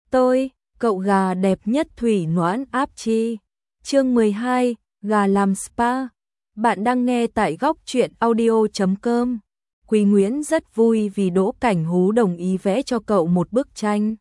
Tôi, cậu gà đẹp nhất thủy noãn áp chi. Chương 12, gà làm spa. Bạn đang nghe tại góc truyện audio.com. Quý Nguyễn rất vui vì Đỗ Cảnh Hú đồng ý vẽ cho cậu một bức tranh.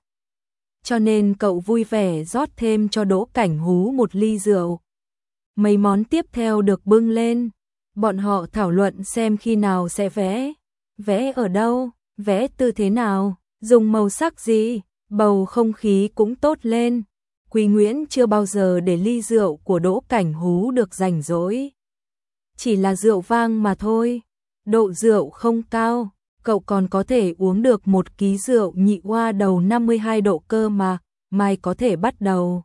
Cho nên cậu vui vẻ rót thêm cho Đỗ Cảnh Hú một ly rượu. Mấy món tiếp theo được bưng lên. Bọn họ thảo luận xem khi nào sẽ vẽ. Vẽ ở đâu, vẽ tư thế nào, dùng màu sắc gì, bầu không khí cũng tốt lên. Quý Nguyễn chưa bao giờ để ly rượu của Đỗ Cảnh Hú được rảnh rỗi. Chỉ là rượu vang mà thôi, độ rượu không cao, cậu còn có thể uống được 1 ký rượu nhị oa đầu 52 độ cơ mà, mai có thể bắt đầu.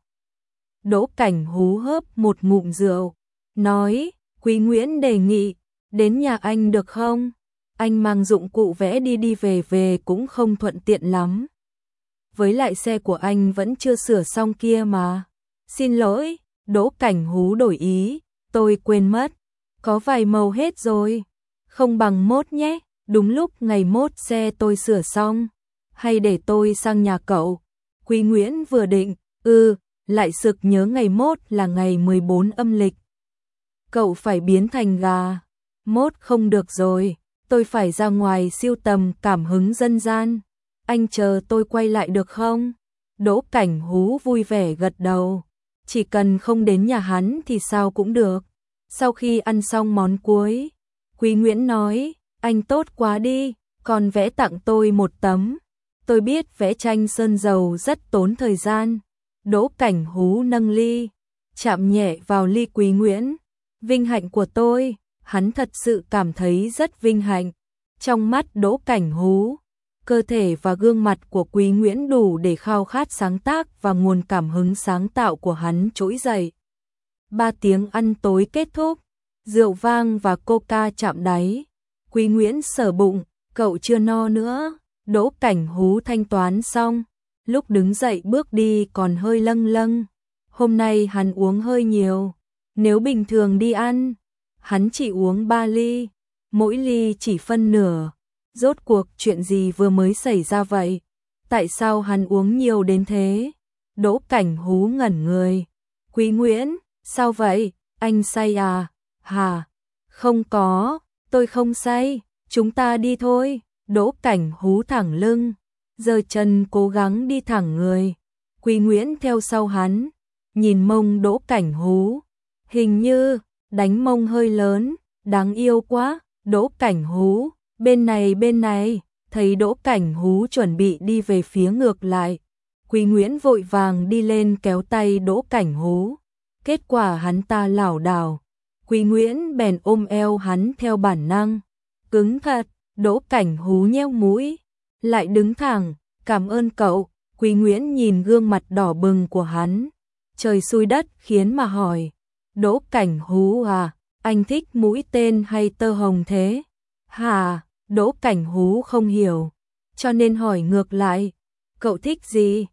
Đỗ Cảnh Hú hớp một ngụm rượu, nói, Quý Nguyễn đề nghị, đến nhà anh được không? Anh mang dụng cụ vẽ đi về về cũng không thuận tiện lắm. Với lại xe của anh vẫn chưa sửa xong kia mà. Xin lỗi, Đỗ Cảnh Hú đổi ý, tôi quên mất. Có vài màu hết rồi. Không bằng mốt nhé, đúng lúc ngày mốt xe tôi sửa xong. Hay để tôi sang nhà cậu. Quý Nguyễn vừa định, lại sực nhớ ngày mốt là ngày 14 âm lịch. Cậu phải biến thành gà. Mốt không được rồi, tôi phải ra ngoài siêu tầm cảm hứng dân gian. Anh chờ tôi quay lại được không? Đỗ Cảnh Hú vui vẻ gật đầu. Chỉ cần không đến nhà hắn thì sao cũng được. Sau khi ăn xong món cuối, Quý Nguyễn nói, anh tốt quá đi, còn vẽ tặng tôi một tấm. Tôi biết vẽ tranh sơn dầu rất tốn thời gian. Đỗ Cảnh Hú nâng ly, chạm nhẹ vào ly Quý Nguyễn. Vinh hạnh của tôi, hắn thật sự cảm thấy rất vinh hạnh. Trong mắt Đỗ Cảnh Hú, cơ thể và gương mặt của Quý Nguyễn đủ để khao khát sáng tác và nguồn cảm hứng sáng tạo của hắn trỗi dậy. 3 tiếng ăn tối kết thúc, rượu vang và coca chạm đáy. Quý Nguyễn sờ bụng, cậu chưa no nữa. Đỗ Cảnh Hú thanh toán xong, lúc đứng dậy bước đi còn hơi lâng lâng. Hôm nay hắn uống hơi nhiều, nếu bình thường đi ăn, hắn chỉ uống 3 ly, mỗi ly chỉ phân nửa. Rốt cuộc chuyện gì vừa mới xảy ra vậy? Tại sao hắn uống nhiều đến thế? Đỗ Cảnh Hú ngẩn người. Quý Nguyễn, sao vậy? Anh say à? Hả? Không có, tôi không say, chúng ta đi thôi. Đỗ Cảnh Hú thẳng lưng, giơ chân cố gắng đi thẳng người. Quý Nguyễn theo sau hắn, nhìn mông Đỗ Cảnh Hú. Hình như, đánh mông hơi lớn, đáng yêu quá. Đỗ Cảnh Hú, bên này, thấy Đỗ Cảnh Hú chuẩn bị đi về phía ngược lại. Quý Nguyễn vội vàng đi lên kéo tay Đỗ Cảnh Hú. Kết quả hắn ta lảo đảo. Quý Nguyễn bèn ôm eo hắn theo bản năng. Cứng thật, Đỗ Cảnh Hú nheo mũi, lại đứng thẳng, cảm ơn cậu. Quý Nguyễn nhìn gương mặt đỏ bừng của hắn, trời xui đất khiến mà hỏi. Đỗ Cảnh Hú à, anh thích mũi tên hay tơ hồng thế? Hả? Đỗ Cảnh Hú không hiểu, cho nên hỏi ngược lại. Cậu thích gì?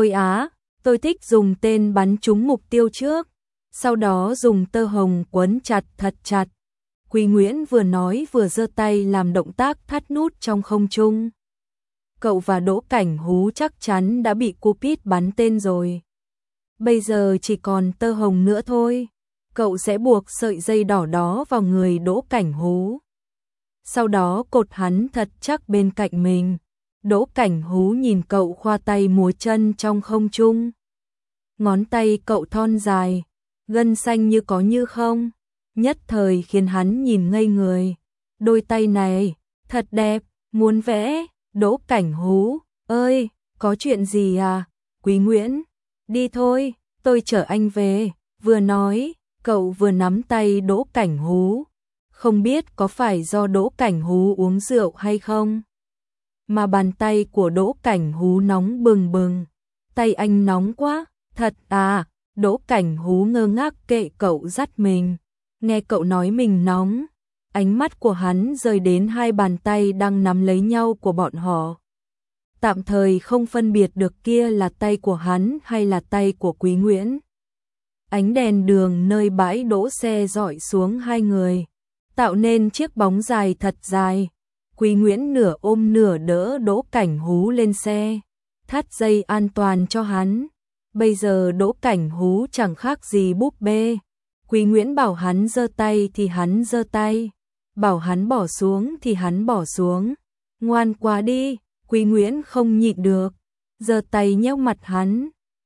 Tôi thích dùng tên bắn trúng mục tiêu trước, sau đó dùng tơ hồng quấn chặt thật chặt. Quý Nguyễn vừa nói vừa giơ tay làm động tác thắt nút trong không trung. Cậu và Đỗ Cảnh Hú chắc chắn đã bị Cupid bắn tên rồi. Bây giờ chỉ còn tơ hồng nữa thôi. Cậu sẽ buộc sợi dây đỏ đó vào người Đỗ Cảnh Hú. Sau đó cột hắn thật chắc bên cạnh mình. Đỗ Cảnh Hú nhìn cậu khoa tay múa chân trong không trung. Ngón tay cậu thon dài, gân xanh như có như không, nhất thời khiến hắn nhìn ngây người. Đôi tay này, thật đẹp, muốn vẽ. Đỗ Cảnh Hú, ơi, có chuyện gì à? Quý Nguyễn, đi thôi, tôi chở anh về. Vừa nói, cậu vừa nắm tay Đỗ Cảnh Hú. Không biết có phải do Đỗ Cảnh Hú uống rượu hay không, mà bàn tay của Đỗ Cảnh Hú nóng bừng bừng. Tay anh nóng quá, thật à? Đỗ Cảnh Hú ngơ ngác kệ cậu dắt mình. Nghe cậu nói mình nóng, ánh mắt của hắn rơi đến 2 bàn tay đang nắm lấy nhau của bọn họ. Tạm thời không phân biệt được kia là tay của hắn hay là tay của Quý Nguyễn. Ánh đèn đường nơi bãi đỗ xe rọi xuống 2 người, tạo nên chiếc bóng dài thật dài. Quý Nguyễn nửa ôm nửa đỡ Đỗ Cảnh Hú lên xe. thắt dây an toàn cho hắn. Bây giờ Đỗ Cảnh Hú chẳng khác gì búp bê. Quý Nguyễn bảo hắn giơ tay thì hắn giơ tay, bảo hắn bỏ xuống thì hắn bỏ xuống. Ngoan quá đi, Quý Nguyễn không nhịn được, giơ tay nhéo mặt hắn.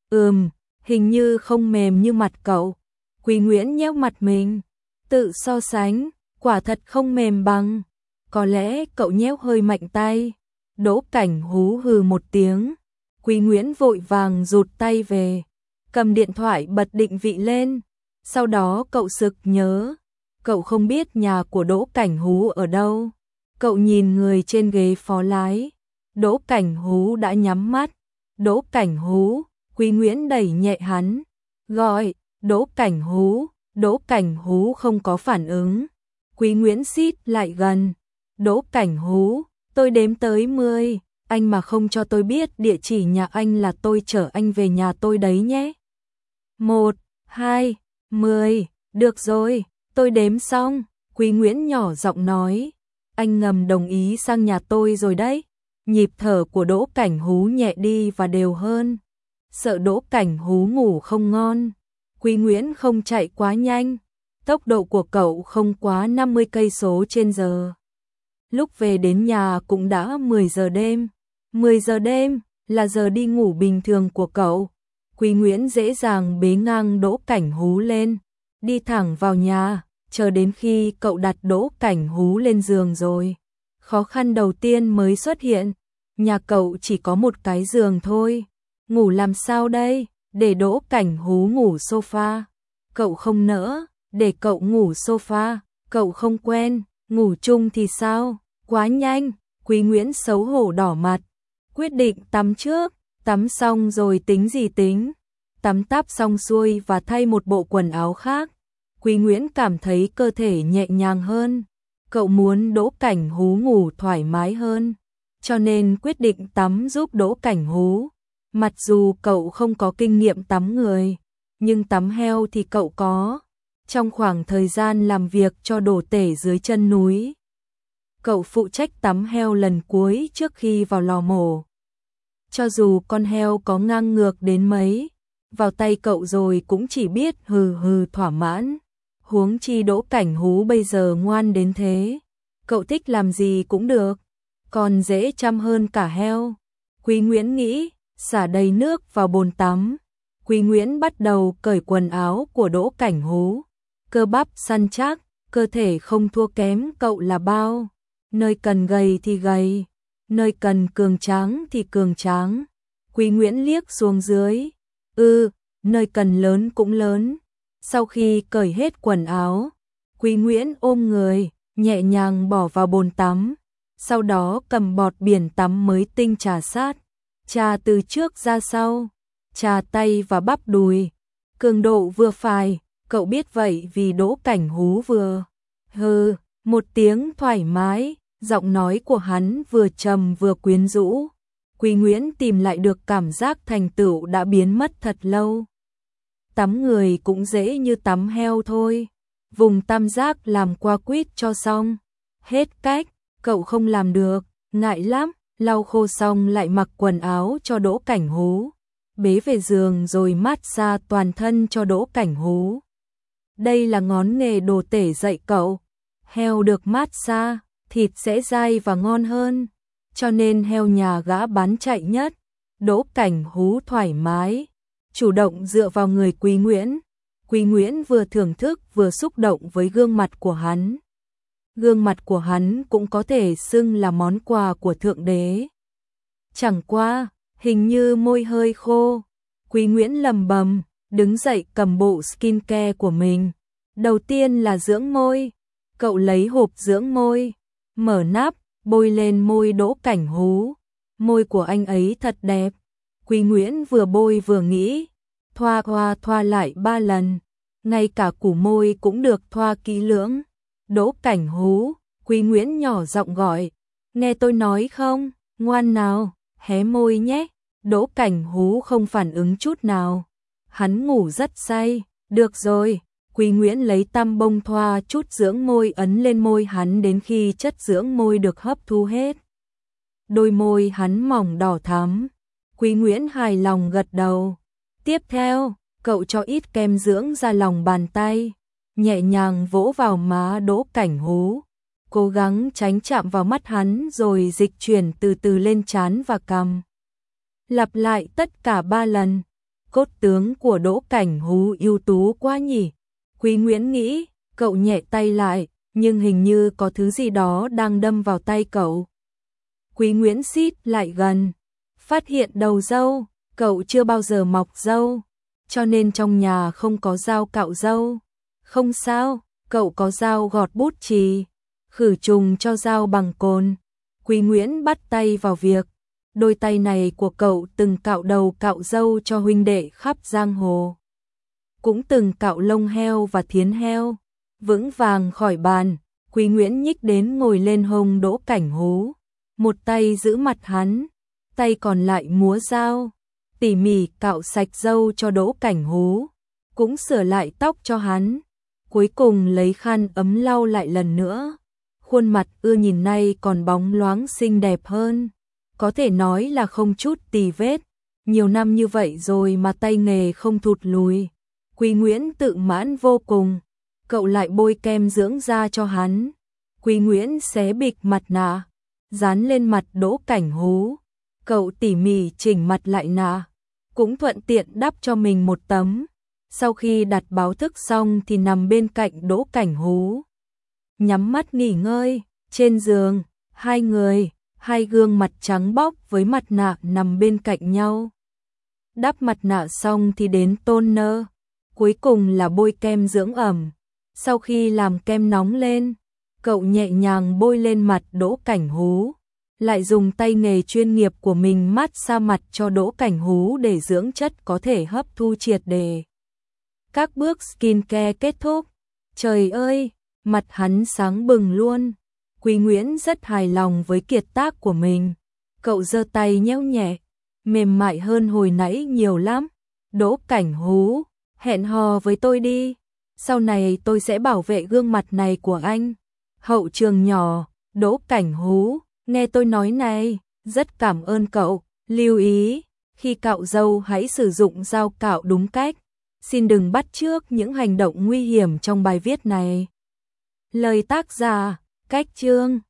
Hình như không mềm như mặt cậu. Quý Nguyễn nhéo mặt mình, tự so sánh, quả thật không mềm bằng. Có lẽ cậu nhéo hơi mạnh tay. Đỗ Cảnh Hú hừ một tiếng. Quý Nguyễn vội vàng rụt tay về, cầm điện thoại bật định vị lên. Sau đó cậu sực nhớ, cậu không biết nhà của Đỗ Cảnh Hú ở đâu. Cậu nhìn người trên ghế phó lái. Đỗ Cảnh Hú đã nhắm mắt. Đỗ Cảnh Hú, Quý Nguyễn đẩy nhẹ hắn, gọi, Đỗ Cảnh Hú. Đỗ Cảnh Hú không có phản ứng. Quý Nguyễn xít lại gần. Đỗ Cảnh Hú, tôi đếm tới 10, anh mà không cho tôi biết địa chỉ nhà anh là tôi chở anh về nhà tôi đấy nhé. 1, 2, 10, được rồi, tôi đếm xong. Quý Nguyễn nhỏ giọng nói, anh ngầm đồng ý sang nhà tôi rồi đấy. Nhịp thở của Đỗ Cảnh Hú nhẹ đi và đều hơn. Sợ Đỗ Cảnh Hú ngủ không ngon, Quý Nguyễn không chạy quá nhanh. Tốc độ của cậu không quá 50 cây số trên giờ. Lúc về đến nhà cũng đã 10 giờ đêm. 10 giờ đêm là giờ đi ngủ bình thường của cậu. Quý Nguyễn dễ dàng bế ngang Đỗ Cảnh Hú lên, đi thẳng vào nhà, chờ đến khi cậu đặt Đỗ Cảnh Hú lên giường rồi. Khó khăn đầu tiên mới xuất hiện, nhà cậu chỉ có một cái giường thôi. Ngủ làm sao đây? Để Đỗ Cảnh Hú ngủ sofa. Cậu không nỡ, để cậu ngủ sofa, cậu không quen. Ngủ chung thì sao? Quá nhanh. Quý Nguyễn xấu hổ đỏ mặt, quyết định tắm trước. Tắm xong rồi tính gì tính. Tắm táp xong xuôi và thay một bộ quần áo khác, Quý Nguyễn cảm thấy cơ thể nhẹ nhàng hơn. Cậu muốn Đỗ Cảnh Hú ngủ thoải mái hơn, cho nên quyết định tắm giúp Đỗ Cảnh Hú. Mặc dù cậu không có kinh nghiệm tắm người, nhưng tắm heo thì cậu có. Trong khoảng thời gian làm việc cho đồ tể dưới chân núi, cậu phụ trách tắm heo lần cuối trước khi vào lò mổ. Cho dù con heo có ngang ngược đến mấy, vào tay cậu rồi cũng chỉ biết hừ hừ thỏa mãn. Huống chi Đỗ Cảnh Hú bây giờ ngoan đến thế, cậu thích làm gì cũng được, còn dễ chăm hơn cả heo. Quý Nguyễn nghĩ, xả đầy nước vào bồn tắm. Quý Nguyễn bắt đầu cởi quần áo của Đỗ Cảnh Hú. Cơ bắp săn chắc, cơ thể không thua kém cậu là bao. Nơi cần gầy thì gầy, nơi cần cường tráng thì cường tráng. Quý Nguyễn liếc xuống dưới. Nơi cần lớn cũng lớn. Sau khi cởi hết quần áo, Quý Nguyễn ôm người, nhẹ nhàng bỏ vào bồn tắm. Sau đó cầm bọt biển tắm mới tinh chà sát. Chà từ trước ra sau, chà tay và bắp đùi. Cường độ vừa phải, cậu biết vậy vì Đỗ Cảnh Hú vừa một tiếng thoải mái. Giọng nói của hắn vừa trầm vừa quyến rũ. Quý Nguyễn tìm lại được cảm giác thành tựu đã biến mất thật lâu. Tắm người cũng dễ như tắm heo thôi. Vùng tam giác làm qua quýt cho xong. Hết cách, cậu không làm được, ngại lắm. Lau khô xong lại mặc quần áo cho Đỗ Cảnh Hú. Bế về giường rồi massage toàn thân cho Đỗ Cảnh Hú. Đây là ngón nghề đồ tể dạy cậu. Heo được massage, thịt sẽ dai và ngon hơn, cho nên heo nhà gã bán chạy nhất. Đỗ Cảnh Hú thoải mái, chủ động dựa vào người Quý Nguyễn. Quý Nguyễn vừa thưởng thức vừa xúc động với gương mặt của hắn. Gương mặt của hắn cũng có thể xưng là món quà của Thượng Đế. Chẳng qua, hình như môi hơi khô. Quý Nguyễn lầm bầm, đứng dậy cầm bộ skincare của mình. Đầu tiên là dưỡng môi. Cậu lấy hộp dưỡng môi, mở nắp, bôi lên môi Đỗ Cảnh Hú. Môi của anh ấy thật đẹp. Quý Nguyễn vừa bôi vừa nghĩ, thoa lại 3 lần. Ngay cả củ môi cũng được thoa kỹ lưỡng. Đỗ Cảnh Hú, Quý Nguyễn nhỏ giọng gọi, nghe tôi nói không, ngoan nào, hé môi nhé. Đỗ Cảnh Hú không phản ứng chút nào. Hắn ngủ rất say, được rồi. Quý Nguyễn lấy tăm bông thoa chút dưỡng môi ấn lên môi hắn đến khi chất dưỡng môi được hấp thu hết. Đôi môi hắn mỏng đỏ thắm, Quý Nguyễn hài lòng gật đầu. Tiếp theo, cậu cho ít kem dưỡng ra lòng bàn tay, nhẹ nhàng vỗ vào má Đỗ Cảnh Hú, cố gắng tránh chạm vào mắt hắn rồi dịch chuyển từ từ lên trán và cằm. Lặp lại tất cả 3 lần. Cốt tướng của Đỗ Cảnh Hú ưu tú quá nhỉ. Quý Nguyễn nghĩ, cậu nhẹ tay lại, nhưng hình như có thứ gì đó đang đâm vào tay cậu. Quý Nguyễn xít lại gần, phát hiện đầu râu, cậu chưa bao giờ mọc râu, cho nên trong nhà không có dao cạo râu. Không sao, cậu có dao gọt bút chì, khử trùng cho dao bằng cồn. Quý Nguyễn bắt tay vào việc. Đôi tay này của cậu từng cạo đầu cạo râu cho huynh đệ khắp giang hồ, cũng từng cạo lông heo và thiến heo. Vững vàng khỏi bàn, Quý Nguyễn nhích đến ngồi lên hông Đỗ Cảnh Hú, một tay giữ mặt hắn, tay còn lại múa dao, tỉ mỉ cạo sạch râu cho Đỗ Cảnh Hú, cũng sửa lại tóc cho hắn, cuối cùng lấy khăn ấm lau lại lần nữa. Khuôn mặt ưa nhìn nay còn bóng loáng xinh đẹp hơn, có thể nói là không chút tì vết. Nhiều năm như vậy rồi mà tay nghề không thụt lùi. Quý Nguyễn tự mãn vô cùng. Cậu lại bôi kem dưỡng da cho hắn. Quý Nguyễn xé bịch mặt nạ, dán lên mặt Đỗ Cảnh Hú. Cậu tỉ mỉ chỉnh mặt lại nạ, cũng thuận tiện đắp cho mình một tấm. Sau khi đặt báo thức xong thì nằm bên cạnh Đỗ Cảnh Hú, nhắm mắt nghỉ ngơi. Trên giường, hai gương mặt trắng bóc với mặt nạ nằm bên cạnh nhau. Đắp mặt nạ xong thì đến toner, cuối cùng là bôi kem dưỡng ẩm. Sau khi làm kem nóng lên, cậu nhẹ nhàng bôi lên mặt Đỗ Cảnh Hú, lại dùng tay nghề chuyên nghiệp của mình mát xa mặt cho Đỗ Cảnh Hú để dưỡng chất có thể hấp thu triệt để. Các bước skincare kết thúc. Trời ơi, mặt hắn sáng bừng luôn. Quý Nguyễn rất hài lòng với kiệt tác của mình. Cậu giơ tay nhéo nhẹ, mềm mại hơn hồi nãy nhiều lắm. Đỗ Cảnh Hú, hẹn hò với tôi đi. Sau này tôi sẽ bảo vệ gương mặt này của anh. Hậu trường nhỏ, Đỗ Cảnh Hú, nghe tôi nói này, rất cảm ơn cậu. Lưu ý, khi cạo râu hãy sử dụng dao cạo đúng cách. Xin đừng bắt chước những hành động nguy hiểm trong bài viết này. Lời tác giả, Cách Chương.